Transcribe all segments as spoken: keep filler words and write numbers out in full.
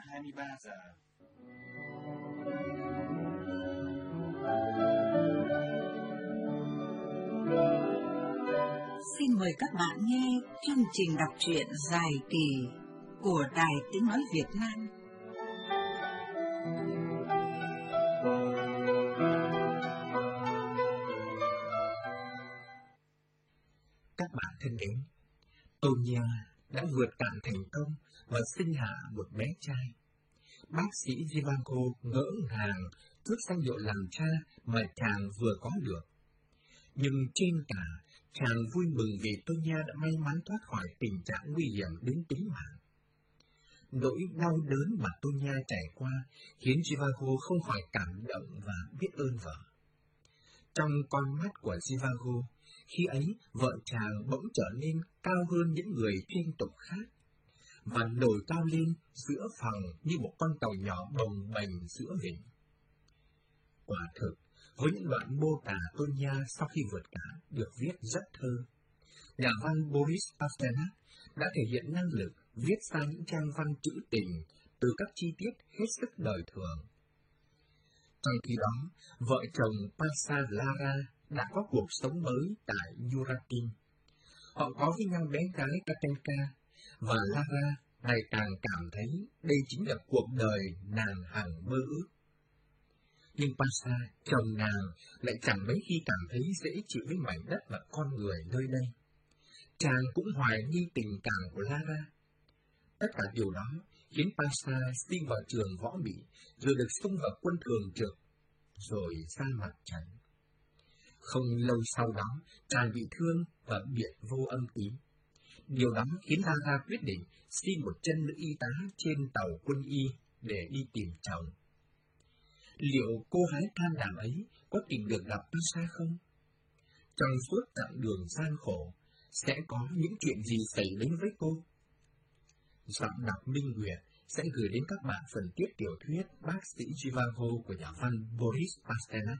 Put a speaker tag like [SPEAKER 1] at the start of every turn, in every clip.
[SPEAKER 1] hai mươi ba giờ.
[SPEAKER 2] Xin mời các bạn nghe chương trình đọc truyện dài kỳ của Đài Tiếng Nói Việt Nam.
[SPEAKER 3] Các bạn thân mến, Tonya đã vượt cạn thành công và sinh hạ một bé trai. Bác sĩ Zhivago ngỡ ngàng trước danh hiệu làm cha mà chàng vừa có được. Nhưng trên cả, chàng vui mừng vì Tonya đã may mắn thoát khỏi tình trạng nguy hiểm đến tính mạng. Nỗi đau đớn mà Tonya trải qua khiến Zhivago không khỏi cảm động và biết ơn vợ. Trong con mắt của Zhivago, khi ấy vợ chàng bỗng trở nên cao hơn những người trên tục khác, và nổi cao lên giữa phòng như một con tàu nhỏ bồng bềnh giữa vịnh. Quả thực, với những đoạn mô tả Tonya sau khi vượt cạn được viết rất thơ, nhà văn Boris Pasternak đã thể hiện năng lực viết ra những trang văn trữ tình từ các chi tiết hết sức đời thường. Trong khi đó, vợ chồng Pasha và Lara đã có cuộc sống mới tại Yurakin. Họ có với nhau bé gái Katenka, và Lara ngày càng cảm thấy đây chính là cuộc đời nàng hằng mơ ước. Nhưng Pasha, chồng nàng, lại chẳng mấy khi cảm thấy dễ chịu với mảnh đất và con người nơi đây. Chàng cũng hoài nghi tình cảm của Lara. Tất cả điều đó khiến Pasha xin vào trường võ Mỹ, rồi được xung vào quân thường trực, rồi ra mặt trận. Không lâu sau đó, chàng bị thương và biệt vô âm tín. Điều đó khiến Lara quyết định xin một chân nữ y tá trên tàu quân y để đi tìm chồng. Liệu cô gái can đảm ấy có tìm được gặp Pasha không? Trong suốt chặng đường gian khổ, sẽ có những chuyện gì xảy đến với cô? Giọng đọc Minh Nguyệt sẽ gửi đến các bạn phần tiếp tiểu thuyết Bác sĩ Zhivago của nhà văn Boris Pasternak.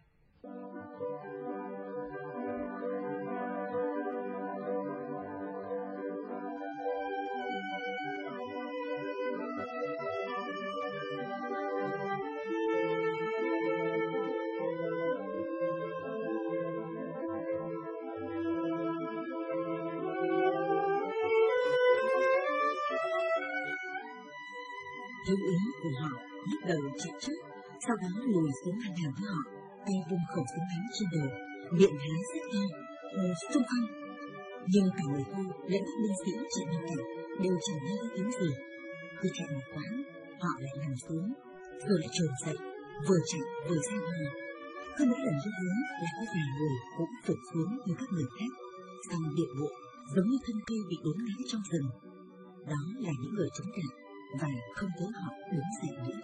[SPEAKER 2] Thiếu úy của họ bắt đầu chạy trước, sau đó lùi xuống hàng hàng với họ, tay vung khẩu súng ngắn trên đầu, miệng há rất to, hô xung phong. Nhưng cả người hô lẫn các binh sĩ chạy bên cạnh đều chẳng nghe có tiếng gì. Khi chạy một quãng, họ lại nằm xuống, rồi lại trồm dậy, vừa chạy vừa ra hò. Không mấy lần như thế là có vài người cũng phục xuống như các người khác, xong điệu bộ giống như thân cây bị đốn ngã trong rừng. Đó là những người chống đạn, và không thấy họ đứng dậy nữa.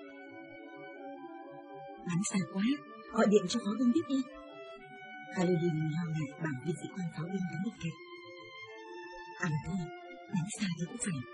[SPEAKER 2] Bắn xa quá, gọi điện cho pháo binh biết đi. Caroline lo ngại bảo viên sĩ quan pháo binh đứng bên cạnh. À thôi, bắn xa thì cũng phải.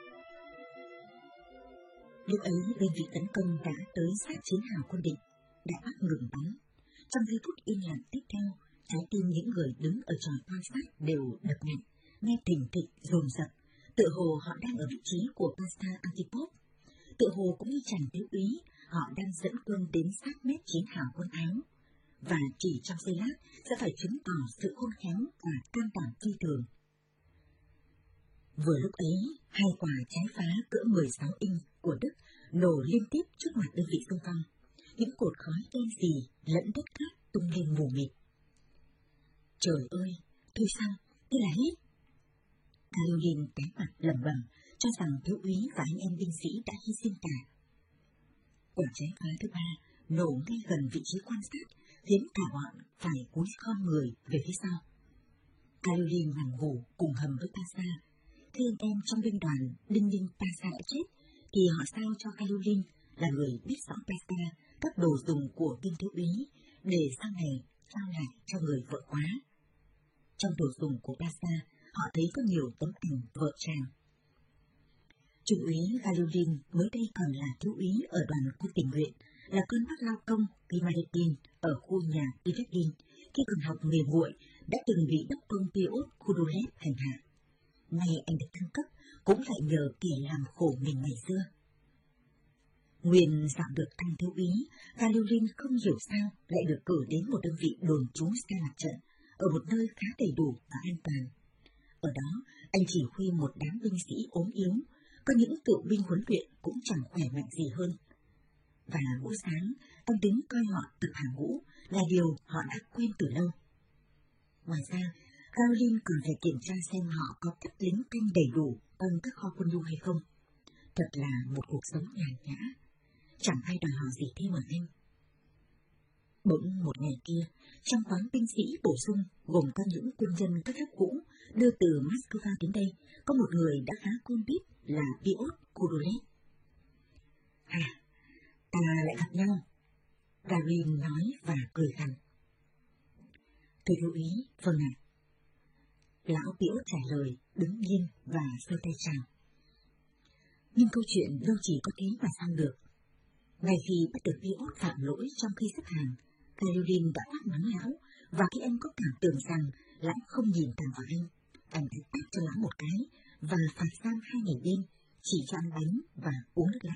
[SPEAKER 2] Lúc ấy đơn vị tấn công đã tới sát chiến hào quân địch, đã bắt ngừng bắn. Trong giây phút im lặng tiếp theo, trái tim những người đứng ở tròi quan sát đều đập mạnh, nghe thình thịch dồn dập. Tự hồ họ đang ở vị trí của Pasha Antipov. Tự hồ cũng như chàng thiếu úy, họ đang dẫn quân đến sát mép chiến hào quân Áo. Và chỉ trong giây lát sẽ phải chứng tỏ sự khôn khéo và can đảm phi thường. Vừa lúc ấy, hai quả trái phá cỡ mười sáu inch của Đức nổ liên tiếp trước mặt đơn vị xung phong. Những cột khói đen xì lẫn đất cát tung lên mù mịt. Trời ơi, thôi xong, thế là hết. Caroline té mặt lẩm bẩm, cho rằng thiếu úy và anh em binh sĩ đã hy sinh cả. Quả trái phá thứ ba nổ ngay gần vị trí quan sát, khiến cả bọn phải cúi khom người về phía sau. Caroline nằm ngủ cùng hầm với Pasha. Khi anh em trong binh đoàn đinh ninh Pasha đã chết, thì họ sao cho Caroline là người biết rõ Pasha, các đồ dùng của viên thiếu úy, để sau này trao lại cho người vợ quá. Trong đồ dùng của Pasha, họ thấy có nhiều tấm ảnh vợ chàng. Trung úy Galulin mới đây còn là thiếu úy ở đoàn quân tình nguyện, là cơn bác lao công Pimadetin ở khu nhà Ivekhin, khi còn học nghề nguội đã từng bị đốc công Piotr Khudulev hành hạ. Nay anh được thăng cấp cũng lại nhờ kẻ làm khổ mình ngày xưa. Nguyên giọng được thăng thiếu úy, Galilin không hiểu sao lại được cử đến một đơn vị đồn trú xa mặt trận, ở một nơi khá đầy đủ và an toàn. Ở đó, anh chỉ huy một đám binh sĩ ốm yếu, có những cựu binh huấn luyện cũng chẳng khỏe mạnh gì hơn. Và mỗi sáng, anh đứng coi họ tập hàng ngũ là điều họ đã quen từ lâu. Ngoài ra, Galilin còn phải kiểm tra xem họ có cấp lính canh đầy đủ trong các kho quân nhu hay không. Thật là một cuộc sống nhàn nhã, chẳng ai đòi hỏi gì thêm ở anh. Bỗng một ngày kia, trong quán binh sĩ bổ sung gồm có những quân nhân các lớp cũ đưa từ Moscow đến đây, có một người đã khá quen biết là Piotr Kurolev. À, ta lại gặp nhau, Galilin nói và cười gằn. Tôi lưu ý, vâng ạ. Lão Piotr trả lời, đứng nghiêm và giơ tay chào. Nhưng câu chuyện đâu chỉ có thế mà xong được. Ngay khi bắt được Piotr phạm lỗi trong khi xếp hàng, Galilin đã quát mắng lão, và khi anh có cảm tưởng rằng lão không nhìn thẳng vào anh, anh đã tát cho lão một cái và phạt giam hai ngày đêm, chỉ cho ăn bánh và uống nước lã.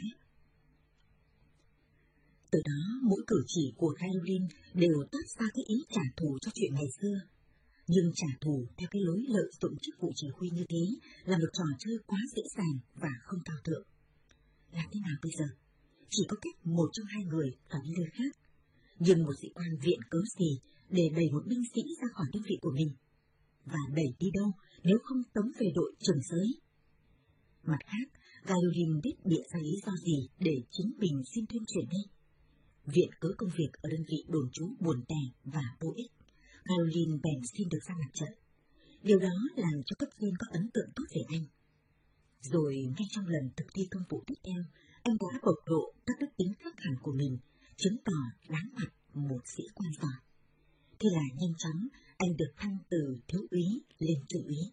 [SPEAKER 2] Từ đó, mỗi cử chỉ của Galilin đều toát ra cái ý trả thù cho chuyện ngày xưa. Nhưng trả thù theo cái lối lợi dụng chức vụ chỉ huy như thế là một trò chơi quá dễ dàng và không cao thượng. Làm thế nào bây giờ? Chỉ có cách một trong hai người phải đi nơi khác. Nhưng một sĩ quan viện cớ gì để đẩy một binh sĩ ra khỏi đơn vị của mình? Và đẩy đi đâu nếu không tống về đội trường giới? Mặt khác, Galilin biết bịa ra lý do gì để chính mình xin tuyên truyền đây? Viện cớ công việc ở đơn vị đồn trú buồn tẻ và vô ích, Galilin bèn xin được ra mặt trận. Điều đó làm cho cấp trên có ấn tượng tốt về anh. Rồi ngay trong lần thực thi công vụ tiếp theo, anh đã bộc lộ các đức tính khác hẳn của mình, chứng tỏ đáng mặt một sĩ quan giỏi. Thế là nhanh chóng, anh được thăng từ thiếu úy lên trung úy.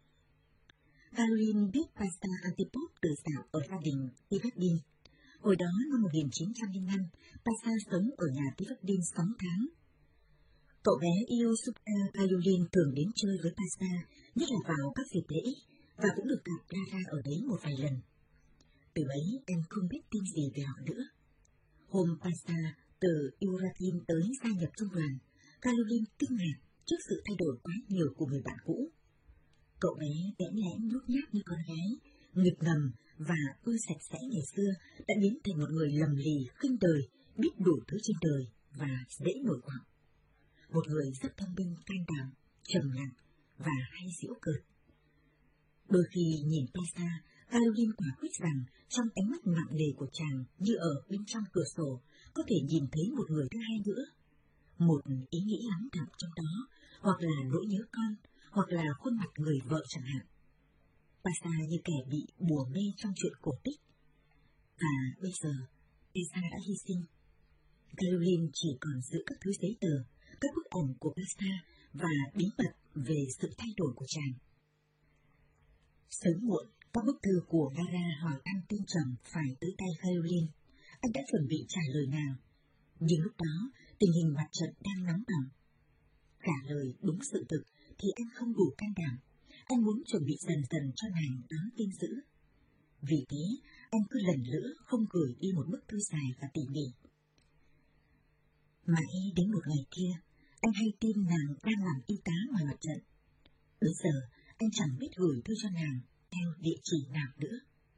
[SPEAKER 2] Galilin biết Pastor Antipov từ dạo ở gia đình Tivadin. Hồi đó năm một nghìn chín trăm lẻ năm, Pastor sống ở nhà Tivadin sáu tháng. Cậu bé yêu Subka Galilin thường đến chơi với Pastor, nhất là vào các dịp lễ, và cũng được gặp Lara ở đấy một vài lần. Từ ấy anh không biết tin gì về họ nữa. Hôm Pastor từ Uratin tới gia nhập trong đoàn, Galilin kinh ngạc trước sự thay đổi quá nhiều của người bạn cũ. Cậu bé bẽn lẽn nhút nhát như con gái, nghịch ngầm và ưa sạch sẽ ngày xưa đã biến thành một người lầm lì, khinh đời, biết đủ thứ trên đời và dễ nổi quạo. Một người rất thông minh, can đảm, trầm lặng và hay giễu cợt. Đôi khi nhìn Pesa, Galilin quả quyết rằng trong ánh mắt nặng nề của chàng như ở bên trong cửa sổ có thể nhìn thấy một người thứ hai nữa. Một ý nghĩ lắng đọng trong đó, hoặc là nỗi nhớ con, hoặc là khuôn mặt người vợ chẳng hạn. Pesa như kẻ bị bùa mê trong chuyện cổ tích. Và bây giờ, Pesa đã hy sinh. Galilin chỉ còn giữ các thứ giấy tờ, các bức ảnh của Pesa và bí mật về sự thay đổi của chàng. Sớm muộn, các bức thư của Lara hỏi ăn tên chồng phải tới tay Galilin. Anh đã chuẩn bị trả lời nàng. Nhưng lúc đó, tình hình mặt trận đang nóng bỏng. Trả lời đúng sự thực thì anh không đủ can đảm. Anh muốn chuẩn bị dần dần cho nàng đón tin dữ. Vì thế, anh cứ lần nữa không gửi đi một bức thư dài và tỉ mỉ. Mãi đến một ngày kia, anh hay tin nàng đang làm y tá ngoài mặt trận. Bây giờ, anh chẳng biết gửi thư cho nàng theo địa chỉ nào nữa.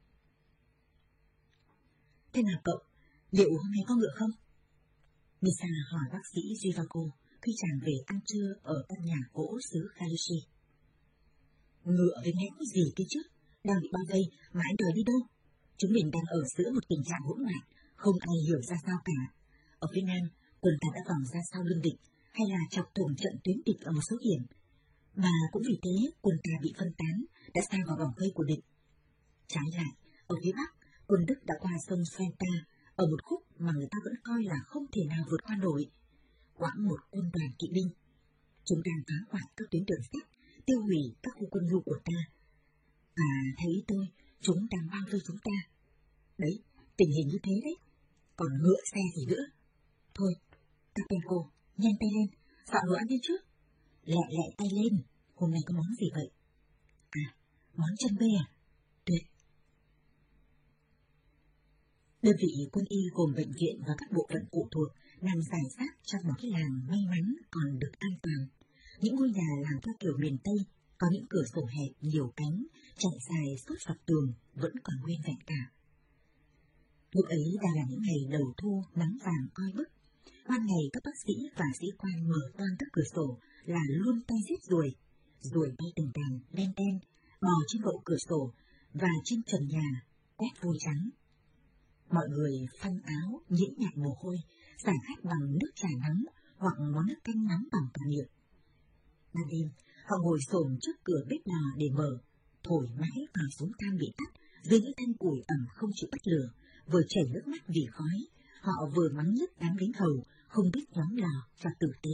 [SPEAKER 2] Thế nào cậu, liệu hôm nay có ngựa không? Misa hỏi bác sĩ Zivako khi chàng về ăn trưa ở căn nhà gỗ xứ Kalishi. Ngựa với nghe có gì kia chứ, đang bị bao vây mà anh đòi đi đâu? Chúng mình đang ở giữa một tình trạng hỗn loạn, không ai hiểu ra sao cả. Ở phía Nam, quân ta đã vòng ra sau lưng địch, hay là chọc thủng trận tuyến địch ở một số điểm. Mà cũng vì thế quân ta bị phân tán, đã sa vào vòng vây của địch. Trái lại, ở phía Bắc, quân Đức đã qua sông Sventa, ở một khúc mà người ta vẫn coi là không thể nào vượt qua nổi. Quãng một quân đoàn kỵ binh. Chúng đang phá hoại các tuyến đường sắt, tiêu hủy các khu quân nhu của ta. Và theo ý tôi, chúng đang bao vây chúng ta. Đấy, tình hình như thế đấy. Còn ngựa xe gì nữa? Thôi, Tapenko, nhanh tay lên, dọn đồ ăn đi trước. Lẹ lẹ tay lên, hôm nay có món gì vậy? À, món chân bê à? Tuyệt. Đơn vị quân y gồm bệnh viện và các bộ phận phụ thuộc nằm rải rác trong một cái làng may mắn còn được an toàn. Những ngôi nhà làm theo kiểu miền Tây, có những cửa sổ hẹp nhiều cánh, chạy dài suốt dọc tường vẫn còn nguyên vẹn cả. Lúc ấy đang là những ngày đầu thu nắng vàng oi bức. Ban ngày các bác sĩ và sĩ quan mở toang các cửa sổ là luôn tay giết ruồi. Ruồi bay từng đàn, đen đen, bò trên gậu cửa sổ và trên trần nhà, quét vôi trắng. Mọi người phanh áo, nhễ nhại mồ hôi, giải khát bằng nước trà nóng hoặc món nước canh nóng bằng cả miệng. Ban đêm, họ ngồi xổm trước cửa bếp lò để mở, thổi mãi vào sống than bị tắt dưới những thanh củi ẩm không chịu bắt lửa, vừa chảy nước mắt vì khói. Họ vừa mắng nhức đám lính hầu không biết nhóm lò và tử tế.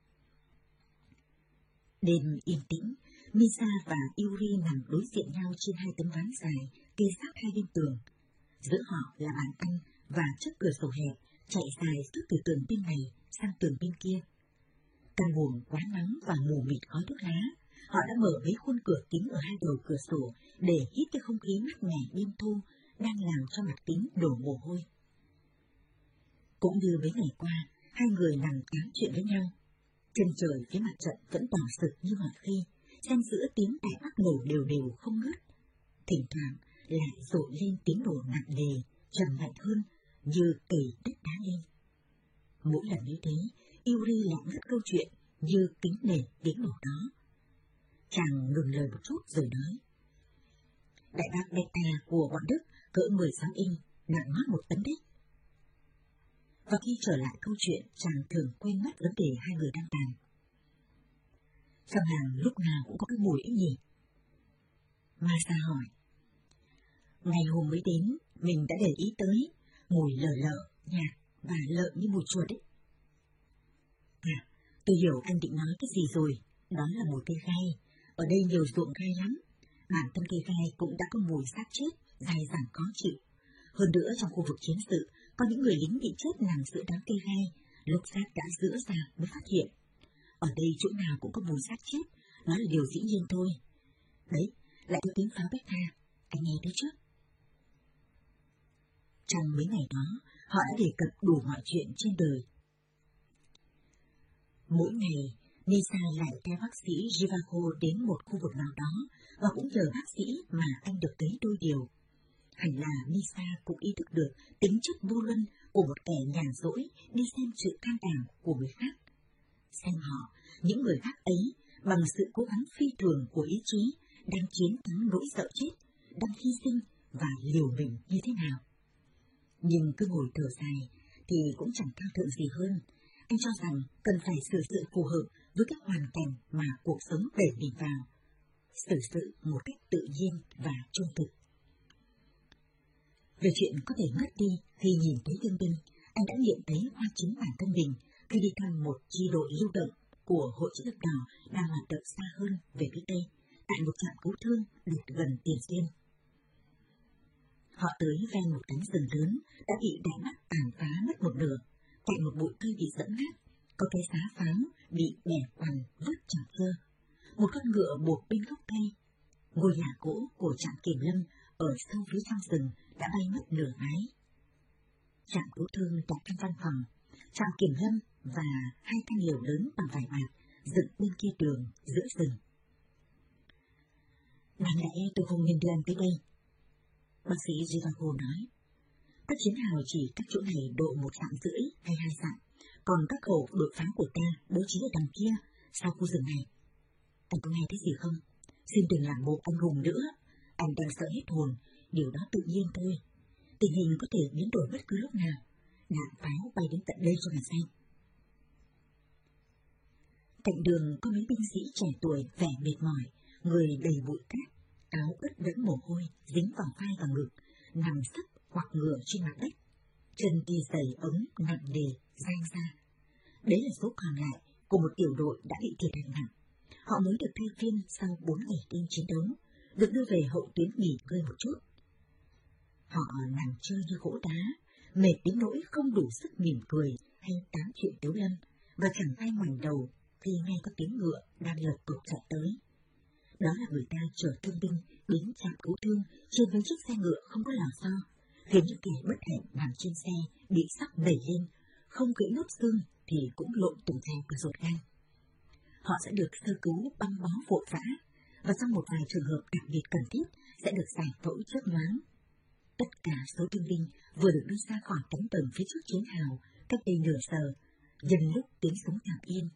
[SPEAKER 2] Đêm yên tĩnh, Misa và Yuri nằm đối diện nhau trên hai tấm ván dài kê sát hai bên tường. Giữa họ là bàn ăn và chiếc cửa sổ hẹp chạy dài suốt từ tường bên này sang tường bên kia. Căn buồng quá nắng và mù mịt khói thuốc lá, họ đã mở mấy khuôn cửa kính ở hai đầu cửa sổ để hít cái không khí mát mẻ đêm thu đang làm cho mặt kính đổ mồ hôi. Cũng như mấy ngày qua, hai người nằm tám chuyện với nhau. Chân trời phía mặt trận vẫn đỏ sực như mọi khi, xen giữa tiếng đại bác nổ đều đều không ngớt. Thỉnh thoảng lại rội lên tiếng nổ nặng nề, trầm mạnh hơn, như cầy đất đá lên. Mỗi lần như thế, Yuri lại ngắt câu chuyện như kính nể tiếng nổ đó. Chàng ngừng lời một chút rồi nói: Đại bác Beta của bọn Đức cỡ mười sáu inch, nặng ngót một tấn đấy. Và khi trở lại câu chuyện, chàng thường quên mất vấn đề hai người đang bàn. Trong hàng lúc nào cũng có cái mùi ấy nhỉ? Masa hỏi. Ngày hôm mới đến, mình đã để ý tới, mùi lờ lợ, nhạt và lợn như mùi chuột ấy. À, tôi hiểu anh định nói cái gì rồi, đó là mùi cây gai. Ở đây nhiều ruộng gai lắm, bản thân cây gai cũng đã có mùi xác chết, dai dẳng khó chịu. Hơn nữa trong khu vực chiến sự, có những người lính bị chết nằm giữa đám cây gai, lúc xác đã rữa ra mới phát hiện. Ở đây chỗ nào cũng có mùi xác chết, nó là điều dĩ nhiên thôi. Đấy, lại có tiếng pháo Beta, anh nghe thấy trước. Trong mấy ngày đó, họ đã đề cập đủ mọi chuyện trên đời. Mỗi ngày, Misa lại theo bác sĩ Zhivago đến một khu vực nào đó và cũng nhờ bác sĩ mà anh được thấy đôi điều. Hẳn là Misa cũng ý thức được tính chất vô luân của một kẻ nhàn rỗi đi xem sự can đảm của người khác. Xem họ, những người khác ấy, bằng sự cố gắng phi thường của ý chí, đang chiến thắng nỗi sợ chết, đang hy sinh và liều mình như thế nào. Nhưng cứ ngồi thở dài thì cũng chẳng cao thượng gì hơn. Anh cho rằng cần phải xử sự phù hợp với các hoàn cảnh mà cuộc sống đẩy mình vào, xử sự một cách tự nhiên và trung thực. Về chuyện có thể ngất đi khi nhìn thấy thương binh, anh đã nghiệm thấy qua chính bản thân mình khi đi thăm một chi đội lưu động của Hội Chữ Thập Đỏ đang hoạt động xa hơn về phía Tây, tại một trạm cứu thương đặt gần Tiền Xuyên. Họ tới ven một cánh rừng lớn đã bị đại bác tàn phá mất một nửa, cạnh một bụi cây bị dẫm nát, có cái giá pháo bị bẻ quằn vứt chẳng chơ, một con ngựa buộc bên gốc cây. Ngôi nhà cũ của trạm kiểm lâm ở sâu phía trong rừng đã bay mất nửa mái. Trạm cứu thương đặt trong văn phòng, trạm kiểm lâm và hai căn lều lớn bằng vải bạt dựng bên kia đường giữa rừng. Đáng lẽ tôi không nên đưa anh tới đây, bác sĩ Zhivago nói. Các chiến hào chỉ cách chỗ này độ một dặm rưỡi hay hai dặm, còn các khẩu đội pháo của ta bố trí ở đằng kia, sau khu rừng này. Anh có nghe thấy gì không? Xin đừng làm bộ anh hùng nữa, anh đang sợ hết hồn, điều đó tự nhiên thôi. Tình hình có thể biến đổi bất cứ lúc nào, đạn pháo bay đến tận đây cho mà xem. Cạnh đường có mấy binh sĩ trẻ tuổi vẻ mệt mỏi, người đầy bụi cát, áo ướt đẫm mồ hôi dính vào vai và ngực, nằm sấp hoặc ngửa trên mặt đất, chân đi giày ống nặng nề dang ra. Đấy là số còn lại của một tiểu đội đã bị thiệt hại nặng. Họ mới được thay phiên sau bốn ngày đêm chiến đấu, được đưa về hậu tuyến nghỉ ngơi một chút. Họ nằm chơi như gỗ đá, mệt đến nỗi không đủ sức mỉm cười hay tám chuyện tiếu lâm, và chẳng ai ngoảnh đầu khi nghe có tiếng ngựa đang lật tục chạy tới. Đó là người ta chở thương binh đến trạm cứu thương trên mấy chiếc xe ngựa không có lò xo, khiến những kẻ bất hạnh nằm trên xe bị sóc đẩy lên, không gãy nốt xương thì cũng lộn tùng thèm cả ruột gan. Họ sẽ được sơ cứu băng bó vội vã, và trong một vài trường hợp đặc biệt cần thiết sẽ được giải phẫu chớp nhoáng. Tất cả số thương binh vừa được đưa ra khỏi cánh đồng phía trước chiến hào cách đây nửa giờ, nhân lúc tiếng súng tạm yên.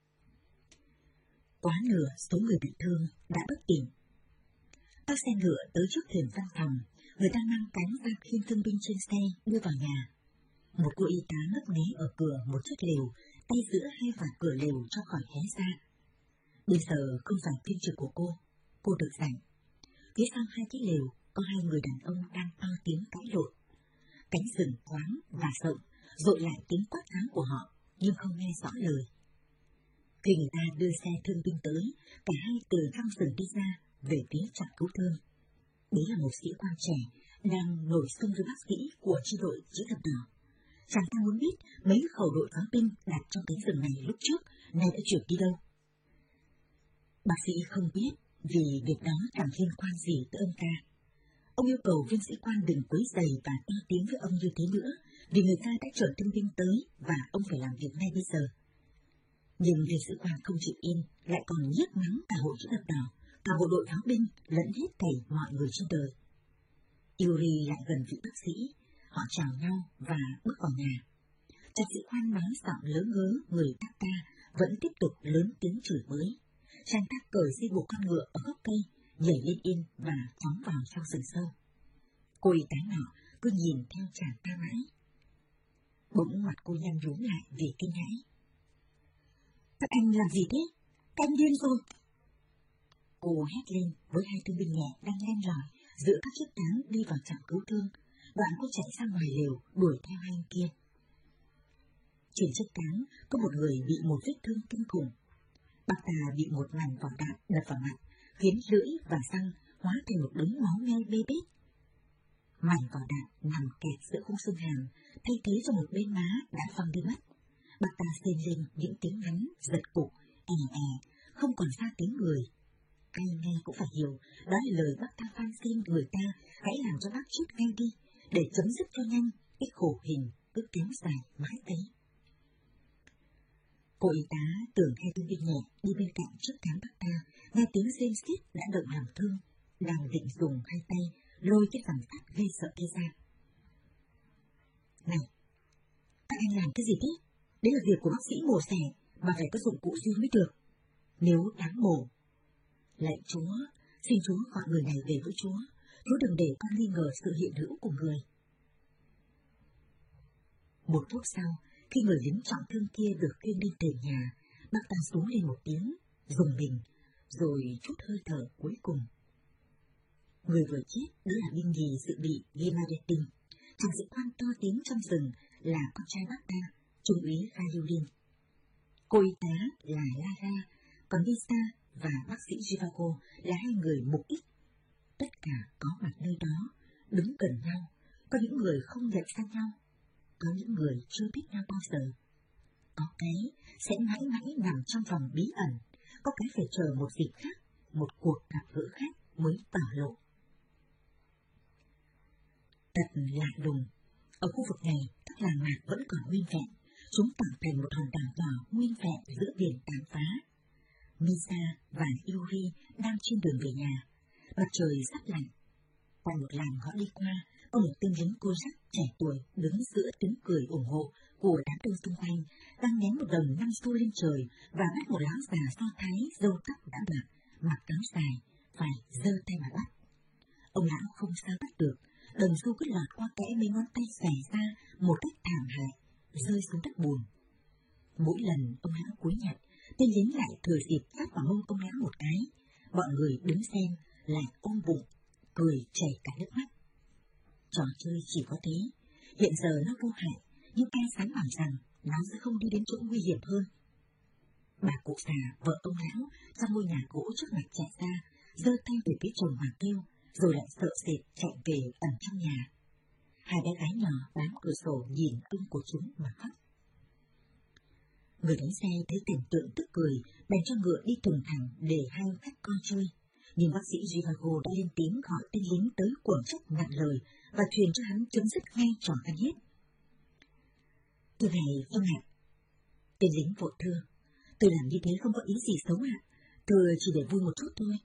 [SPEAKER 2] Quá nửa số người bị thương đã bất tỉnh. Các xe ngựa tới trước thềm văn phòng, người ta mang cánh ra khiêng thương binh trên xe đưa vào nhà. Một cô y tá ngấp nghé ở cửa một chiếc lều, tay giữa hai vạt cửa lều cho khỏi hé ra. Bây giờ không phải phiên trực của cô, cô được rảnh. Phía sau hai chiếc lều có hai người đàn ông đang to tiếng cãi lộn. Cánh rừng thoáng và rộng, dội lại tiếng quát tháo của họ, nhưng không nghe rõ lời. Khi người ta đưa xe thương binh tới, cả hai từ trong rừng đi ra về phía trạm cứu thương. Đấy là một sĩ quan trẻ đang nổi xung với bác sĩ của chi đội chữ thập đỏ. Chàng ta muốn biết mấy khẩu đội pháo binh đặt trong cánh rừng này lúc trước nay đã chuyển đi đâu. Bác sĩ không biết vì việc đó chẳng liên quan gì tới ông ta. Ông yêu cầu viên sĩ quan đừng quấy rầy và to tiếng với ông như thế nữa, vì người ta đã chở thương binh tới và ông phải làm việc ngay bây giờ. Nhưng viên sĩ quan không chịu yên, lại còn nhiếc mắng cả hội chữ thập đỏ, cả bộ đội pháo binh lẫn hết thảy mọi người trên đời. Yuri lại gần vị bác sĩ, họ chào nhau và bước vào nhà. Chàng sĩ quan nói giọng lớn ngớ người ta ta vẫn tiếp tục lớn tiếng chửi bới. Chàng ta cởi dây buộc con ngựa ở gốc cây, nhảy lên yên và phóng vào trong rừng sâu. Cô y tá nọ cứ nhìn theo chàng ta mãi. Bỗng mặt cô nhăn nhúm lại vì kinh hãi. Các anh làm gì thế? Các anh điên rồi. Cô hét lên với hai thương binh nhẹ đang len lỏi giữa các chiếc táng đi vào trạm cứu thương. Đoạn cô chạy ra ngoài lều đuổi theo hai anh kia. Trên chiếc táng có một người bị một vết thương kinh khủng. Bác ta bị một mảnh vỏ đạn đập vào mặt, khiến lưỡi và răng hóa thành một đống máu me bê bết. Mảnh vỏ đạn nằm kẹt giữa khung xương hàm, thay thế cho một bên má đã phăng đi mất. Bác ta rên lên những tiếng ngắn, giật cục, è è, không còn ra tiếng người. Ai nghe cũng phải hiểu, đó là lời bác ta van xin người ta hãy làm cho bác chết ngay đi, để chấm dứt cho nhanh cái khổ hình cứ kéo dài mãi ấy. Cô y tá tưởng hai thương binh nhẹ đi bên cạnh trước cán bác ta, nghe tiếng rên xiết đã động lòng thương, đang định dùng hai tay lôi cái rằm sắt gây sợ kia ra. Này, các anh làm cái gì thế? Đấy là việc của bác sĩ mổ xẻ mà phải có dụng cụ riêng mới được. Nếu đáng mổ, lạy Chúa, xin Chúa gọi người này về với Chúa. Chúa đừng để con nghi ngờ sự hiện hữu của người. Một phút sau, khi người lính trọng thương kia được khiêng lên tường nhà, bác ta rú lên một tiếng, rùng mình, rồi chút hơi thở cuối cùng. Người vừa chết đó là binh nhì dự bị Gimadetin, chàng sĩ quan to tiếng trong rừng là con trai bác ta, trung úy Gayulin. Cô y tá là Lara, còn Lisa và bác sĩ Zhivago là hai người mục đích. Tất cả có mặt nơi đó, đứng gần nhau, có những người không nhận ra nhau, có những người chưa biết nhau bao giờ. Có cái sẽ mãi mãi nằm trong vòng bí ẩn, có cái phải chờ một dịp khác, một cuộc gặp gỡ khác mới tỏ lộ. Thật lạ lùng, ở khu vực này các làng mạc vẫn còn nguyên vẹn, chúng tạo thành một hòn đảo nhỏ nguyên vẹn giữa biển tàn phá. Misa và Yuri đang trên đường về nhà, mặt trời sắp lạnh. Qua một làng họ đi qua, có một tên lính cô giác trẻ tuổi đứng giữa tiếng cười ủng hộ của đám đông xung quanh, đang ném một đồng năm xu lên trời và bắt một lão già Do Thái râu tóc đã bạc, mặc áo dài, phải giơ tay mà bắt. Ông lão không sao bắt được, đồng xu cứ lọt qua kẽ mấy ngón tay xẻ ra một cách thảm hại, rơi xuống đất bùn. Mỗi lần ông lão cúi nhặt, tên lính lại thừa dịp tát vào mông ông lão một cái. Bọn người đứng xem lại ôm bụng, cười chảy cả nước mắt. Trò chơi chỉ có thế, hiện giờ nó vô hại, nhưng ai dám bảo rằng nó sẽ không đi đến chỗ nguy hiểm hơn. Bà cụ già, vợ ông lão, trong ngôi nhà gỗ trước mặt chạy ra, giơ tay về phía chồng mà kêu, rồi lại sợ sệt chạy về ẩn trong nhà. Hai bé gái nhỏ bám cửa sổ nhìn ông của chúng mà khóc. Người đánh xe thấy cảnh tượng tức cười, bèn cho ngựa đi thùng thẳng để hai khách coi chơi. Nhưng bác sĩ Zhivago đã lên tiếng gọi tên lính tới quở trách nặng lời và truyền cho hắn chấm dứt ngay trò ăn hiếp. Thưa ngài, vâng ạ. Tên lính vội thưa, tôi làm như thế không có ý gì xấu ạ, thưa chỉ để vui một chút thôi.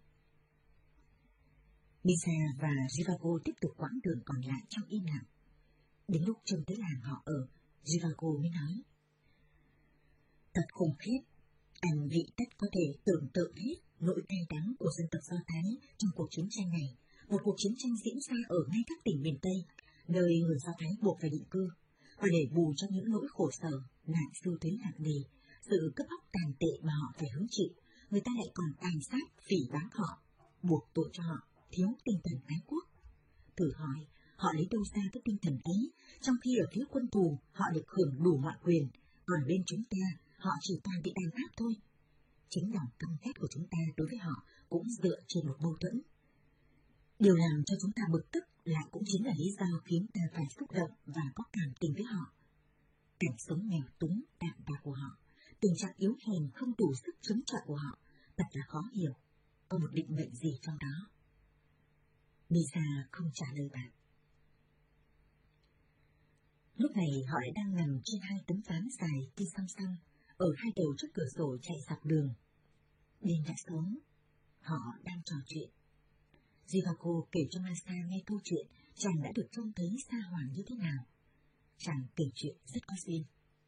[SPEAKER 2] Misa và Zhivago tiếp tục quãng đường còn lại trong im lặng. Đến lúc trông tới làng họ ở, Zhivago mới nói. Thật khủng khiếp, anh vị tất có thể tưởng tượng hết nỗi cay đắng của dân tộc Do Thái trong cuộc chiến tranh này, một cuộc chiến tranh diễn ra ở ngay các tỉnh miền Tây, nơi người Do Thái buộc phải định cư, và để bù cho những nỗi khổ sở, nạn sưu thuế nặng nề, sự cướp bóc tàn tệ mà họ phải hứng chịu, người ta lại còn tàn sát, phỉ báng họ, buộc tội cho họ thiếu tinh thần ái quốc. Thử hỏi, họ lấy đâu ra cái tinh thần ấy, trong khi ở phía quân thù họ được hưởng đủ mọi quyền, còn bên chúng ta họ chỉ toàn bị đàn áp thôi. Chính lòng căm ghét của chúng ta đối với họ cũng dựa trên một mâu thuẫn. Điều làm cho chúng ta bực tức lại cũng chính là lý do khiến ta phải xúc động và có cảm tình với họ. Cảnh sống nghèo túng, đạm bạc của họ, tình trạng yếu hèn không đủ sức chống chọi của họ, thật là khó hiểu. Có một định mệnh gì trong đó? Misa không trả lời bạn. Lúc này họ lại đang nằm trên hai tấm ván dài đi song song, ở hai đầu trước cửa sổ chạy dọc đường. Đêm đã xuống, họ đang trò chuyện. Zhivago kể cho Masa nghe câu chuyện chàng đã được trông thấy Sa Hoàng như thế nào. Chàng kể chuyện rất có duyên.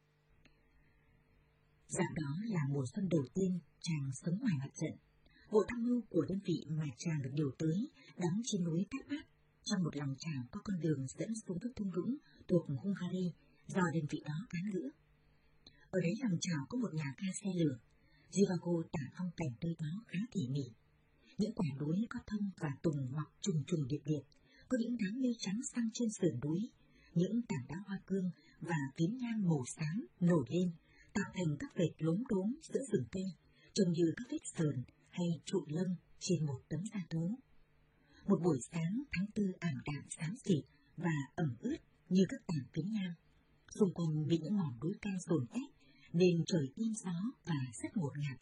[SPEAKER 2] Dạo đó là mùa xuân đầu tiên chàng sống ngoài mặt trận. Bộ tham mưu của đơn vị mà chàng được điều tới đóng trên núi Cát Bát, trong một lòng chảo có con đường dẫn xuống các thung lũng thuộc Hungary do đơn vị đó án ngữ. Ở đấy lòng chảo có một nhà ga xe lửa. Zhivago tả phong cảnh nơi đó khá tỉ mỉ. Những quả núi có thông và tùng mọc trùng trùng điệp điệp, có những đám mây trắng xăng trên sườn núi, những tảng đá hoa cương và phiến nham màu xám nổi lên, tạo thành các vệt lốm đốm giữa rừng cây, trông như các vết sờn hay trụ lông trên một tấm da thú. Một buổi sáng tháng tư ảm đạm xám xịt và ẩm ướt như các tảng phiến nham, xung quanh bị những mỏm núi cao dồn ép nên trời im gió và rất ngột ngạt.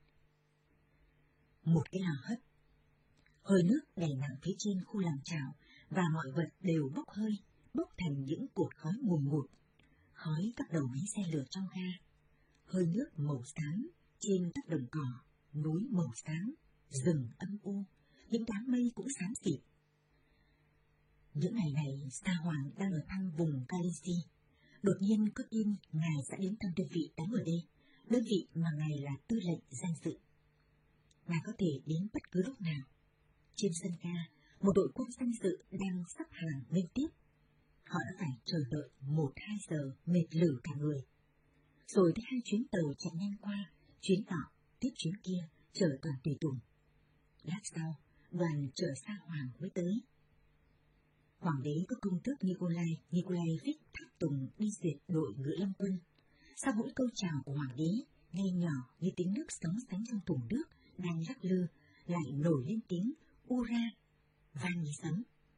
[SPEAKER 2] Một cái lò hấp, hơi nước đầy nặng phía trên khu làm chảo và mọi vật đều bốc hơi, bốc thành những cột khói ngùn ngụt, khói các đầu máy xe lửa trong ga, hơi nước màu xám trên các đồng cỏ, núi màu xám, rừng âm u, những đám mây cũng xám xịt. Những ngày này, Sa Hoàng đang ở thăm vùng Galicia. Đột nhiên có tin ngài sẽ đến thăm đơn vị đóng ở đây, đơn vị mà ngài là tư lệnh danh dự. Ngài có thể đến bất cứ lúc nào. Trên sân ga, một đội quân danh dự đang sắp hàng lên tiếp. Họ đã phải chờ đợi một hai giờ mệt lử cả người. Rồi thấy hai chuyến tàu chạy nhanh qua, chuyến nọ tiếp chuyến kia, chở toàn tùy tùng. Lát sau, đoàn chở Sa Hoàng mới tới. Hoàng đế có công tước Nikolai, Nikolaevich tháp tùng đi duyệt đội ngựa lâm quân. Sau mỗi câu chào của hoàng đế, nghe nhỏ như tiếng nước sóng sánh trong thùng nước đang lắc lư, lại nổi lên tiếng ura, vang như sấm.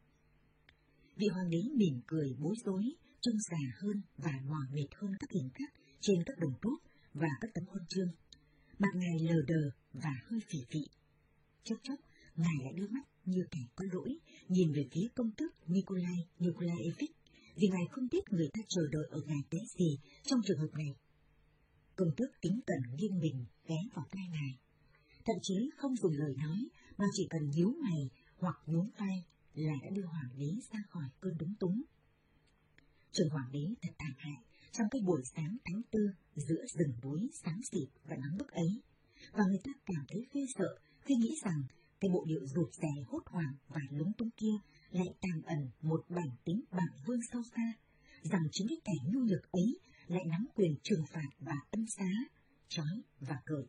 [SPEAKER 2] Vị hoàng đế mỉm cười bối rối, trông già hơn và mỏi mệt hơn các hình khác trên các đồng tốt và các tấm huân chương. Mặt ngài lờ đờ và hơi phì phị. Chốc chốc, ngài lại đưa mắt như kẻ có lỗi, nhìn về phía công tước Nikolai Nikolaevich, vì ngài không biết người ta chờ đợi ở ngài cái gì trong trường hợp này. Công tước kính cẩn nghiêng mình ghé vào tai ngài, thậm chí không dùng lời nói mà chỉ cần nhíu mày hoặc nhún vai là đã đưa hoàng đế ra khỏi cơn đúng túng. Trường hoàng đế thật thảm hại trong cái buổi sáng tháng tư giữa rừng núi xám xịt và nắng bức ấy, và người ta cảm thấy ghê sợ khi nghĩ rằng cái bộ điệu rụt rè hốt hoảng và lúng túng kia lại tàng ẩn một bản tính bạo vương sâu xa, rằng chính cái kẻ nhu nhược ấy lại nắm quyền trừng phạt và ân xá, trói và cởi.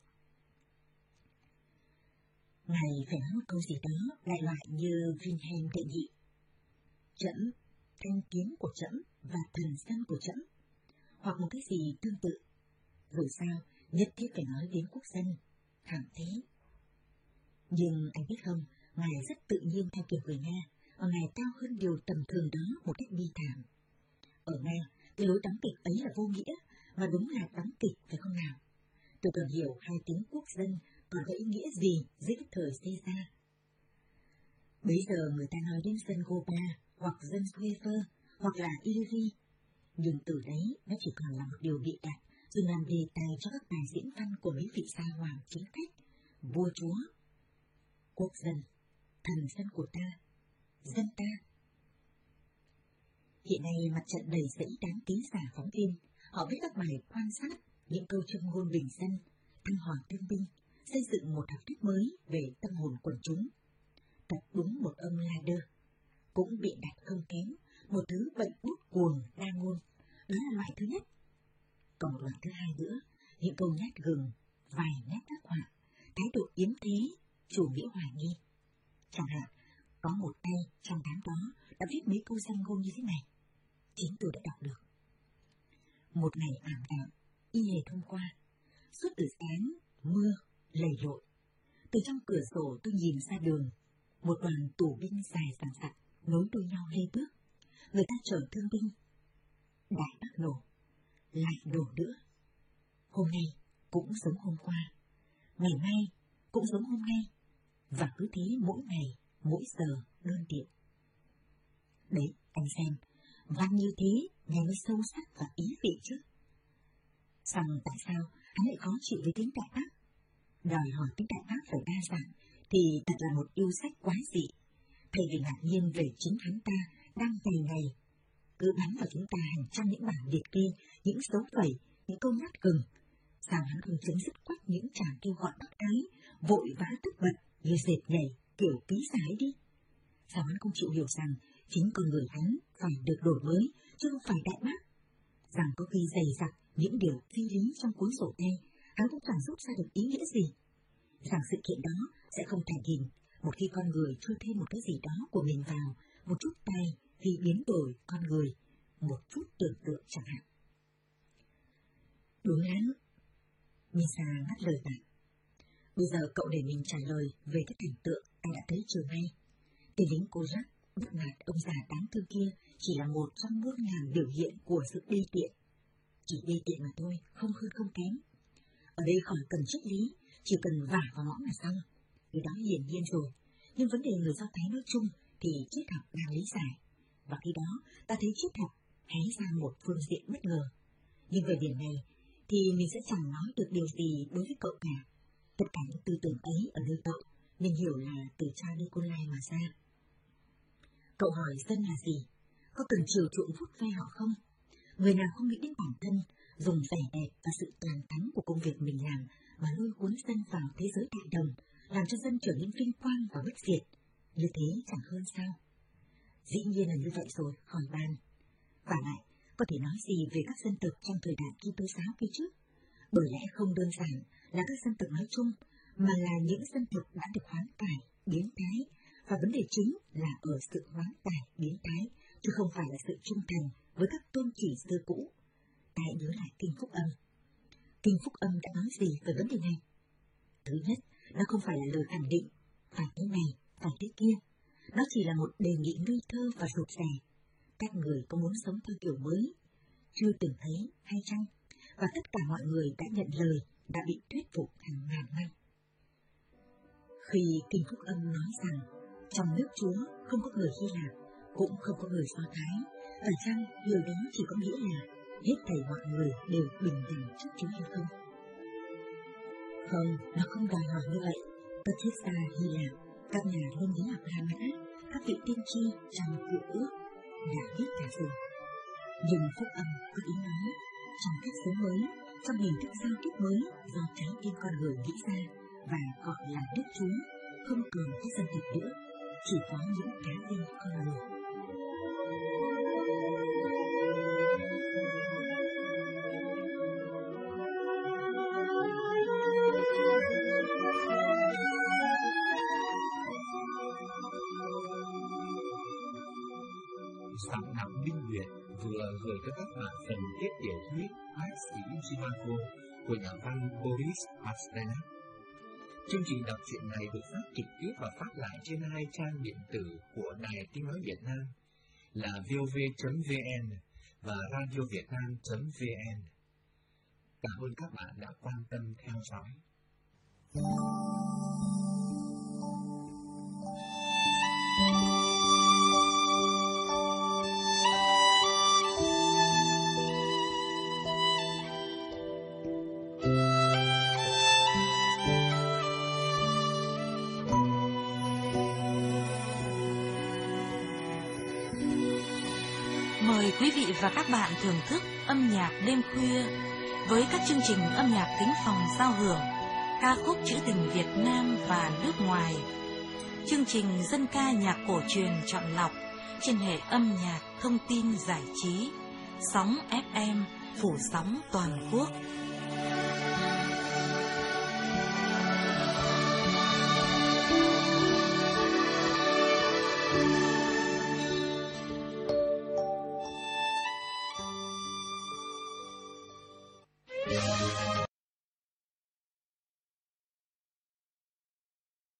[SPEAKER 2] Ngài phải nói một câu gì đó lại loại như Wilhelm đệ nhị. Trẫm, thanh kiếm của trẫm và thần dân của trẫm, hoặc một cái gì tương tự. Rồi sao, nhất thiết phải nói đến quốc dân, thảm thế. Nhưng anh biết không, ngài rất tự nhiên theo kiểu người Nga, và ngài cao hơn điều tầm thường đó một cách bi thảm. Ở Nga, cái lối đóng kịch ấy là vô nghĩa, và đúng là đóng kịch phải không nào? Tôi còn hiểu hai tiếng quốc dân còn có ý nghĩa gì dưới cái thời Caesar. Bây giờ người ta nói đến dân Gopa, hoặc dân Suefer, hoặc là Illyri, nhưng từ đấy nó chỉ còn là một điều bị đặt, dùng làm đề tài cho các bài diễn văn của mấy vị sa hoàng chính khách, vua chúa, quốc dân, thần dân của ta, dân ta. Hiện nay mặt trận đầy rẫy đám ký giả phóng viên, họ viết các bài quan sát, những câu châm ngôn bình dân, thăng hoàng thương binh, xây dựng một học thuyết mới về tâm hồn quần chúng. Thật đúng một ông Lader, cũng biện đặt không kém, một thứ bệnh bút cuồng đa ngôn, đó là loại thứ nhất. Còn một loại thứ hai nữa, những câu nhát gừng, vài nét tác họa, thái độ yếm thế, chủ nghĩa hoài nghi. Chẳng hạn, có một tay trong đám đó đã viết mấy câu danh ngôn như thế này. Chính tôi đã đọc được. Một ngày ảm đạm, y hề hôm qua, suốt từ sáng, mưa, lầy lội. Từ trong cửa sổ tôi nhìn ra đường, một đoàn tù binh dài dằng dặc, nối đuôi nhau lê bước. Người ta chở thương binh. Đại bác nổ, lại đổ nữa. Hôm nay cũng giống hôm qua, ngày mai cũng giống hôm nay, và cứ thế mỗi ngày, mỗi giờ đơn điệu. Đấy, anh xem, văn như thế, nghe mới sâu sắc và ý vị chứ. Xong tại sao hắn lại khó chịu với tiếng Đại Bác? Đòi hỏi tiếng Đại Bác phải đa dạng, thì thật là một yêu sách quá dị. Thay vì ngạc nhiên về chính hắn ta đang ngày ngày cứ bắn vào chúng ta hàng trăm những bảng liệt kê, những dấu phẩy, những câu nhát gừng, sao hắn không chấm dứt quách những tràng kêu gọi bác ái, vội vã tức bật như dệt nhảy kiểu ký giải đi? Sao hắn không chịu hiểu rằng chính con người hắn phải được đổi mới, chứ không phải Đại Bác? Rằng có khi dày dặc những điều phi lý trong cuốn sổ tay, hắn cũng chẳng rút ra được ý nghĩa gì. Rằng sự kiện đó sẽ không thành hình một khi con người chui thêm một cái gì đó của mình vào, một chút tay vì biến đổi con người, một chút tưởng tượng chẳng hạn. Đúng lắm. Misa ngắt lời bạn. Bây giờ cậu để mình trả lời về cái cảnh tượng ta đã thấy chiều nay. Tên lính Kojak bắt nạt ông già đáng thương kia chỉ là một trong muôn ngàn biểu hiện của sự đê tiện. Chỉ đê tiện mà thôi, không hơn không kém. Ở đây khỏi cần triết lý, chỉ cần vả vào mõm là xong. Điều đó hiển nhiên rồi, nhưng vấn đề người Do Thái nói chung thì triết học đang lý giải. Và khi đó, ta thấy triết học hé ra một phương diện bất ngờ. Nhưng về điểm này, thì mình sẽ chẳng nói được điều gì đối với cậu cả. Tất cả những tư tưởng ấy ở nơi cậu, mình hiểu là từ cha Nikolai mà ra. Cậu hỏi dân là gì? Có cần chiều chuộng vuốt ve họ không? Người nào không nghĩ đến bản thân, dùng vẻ đẹp và sự toàn thắng của công việc mình làm mà lôi cuốn dân vào thế giới đại đồng, làm cho dân trở nên vinh quang và bất diệt. Như thế chẳng hơn sao? Dĩ nhiên là như vậy rồi, khỏi bàn. Và lại, có thể nói gì về các dân tộc trong thời đại Kitô giáo kia chứ? Bởi lẽ không đơn giản là các dân tộc nói chung, mà là những dân tộc đã được hoán cải, biến thái, và vấn đề chính là ở sự hoán cải, biến thái, chứ không phải là sự trung thành với các tôn chỉ xưa cũ. Ta hãy nhớ lại Kinh Phúc Âm. Kinh Phúc Âm đã nói gì về vấn đề này? Thứ nhất, nó không phải là lời khẳng định, phải thế này, phải thế kia. Nó chỉ là một đề nghị ngây thơ và rụt rè. Các người có muốn sống theo kiểu mới, chưa từng thấy hay chăng? Và tất cả mọi người đã nhận lời, đã bị thuyết phục hàng ngàn năm. Khi Kinh Phúc Âm nói rằng trong nước Chúa không có người Hy Lạp, cũng không có người Do Thái, phải chăng điều đó chỉ có nghĩa là hết thảy mọi người đều bình đẳng trước Chúa hay không? Không, nó không đòi hỏi như vậy. Các triết gia Hy Lạp, các nhà linh lý học La Mã, các vị tiên tri trong Cựu Ước đã biết cả rồi. Nhưng Phúc Âm có ý nói, trong cách sống mới, trong hình thức giao tiếp mới do trái tim con người nghĩ ra và gọi là nước Chúa, không còn các dân tộc nữa, chỉ có những cá nhân con người.
[SPEAKER 3] Giọng đọc Minh Nguyệt vừa gửi tới các bạn phần viết tiểu thuyết Bác sĩ Zivago của nhà văn Boris Pasternak. Chương trình đọc truyện này được phát trực tiếp và phát lại trên hai trang điện tử của Đài Tiếng Nói Việt Nam là vov chấm vn và radiovietnam chấm vn. Cảm ơn các bạn đã quan tâm theo dõi.
[SPEAKER 1] mời quý vị và các bạn thưởng thức âm nhạc đêm khuya với các chương trình âm nhạc thính phòng giao hưởng, ca khúc trữ tình Việt Nam và nước ngoài, chương trình dân ca nhạc cổ truyền chọn lọc trên hệ âm nhạc thông tin giải trí, sóng ép em phủ sóng toàn quốc.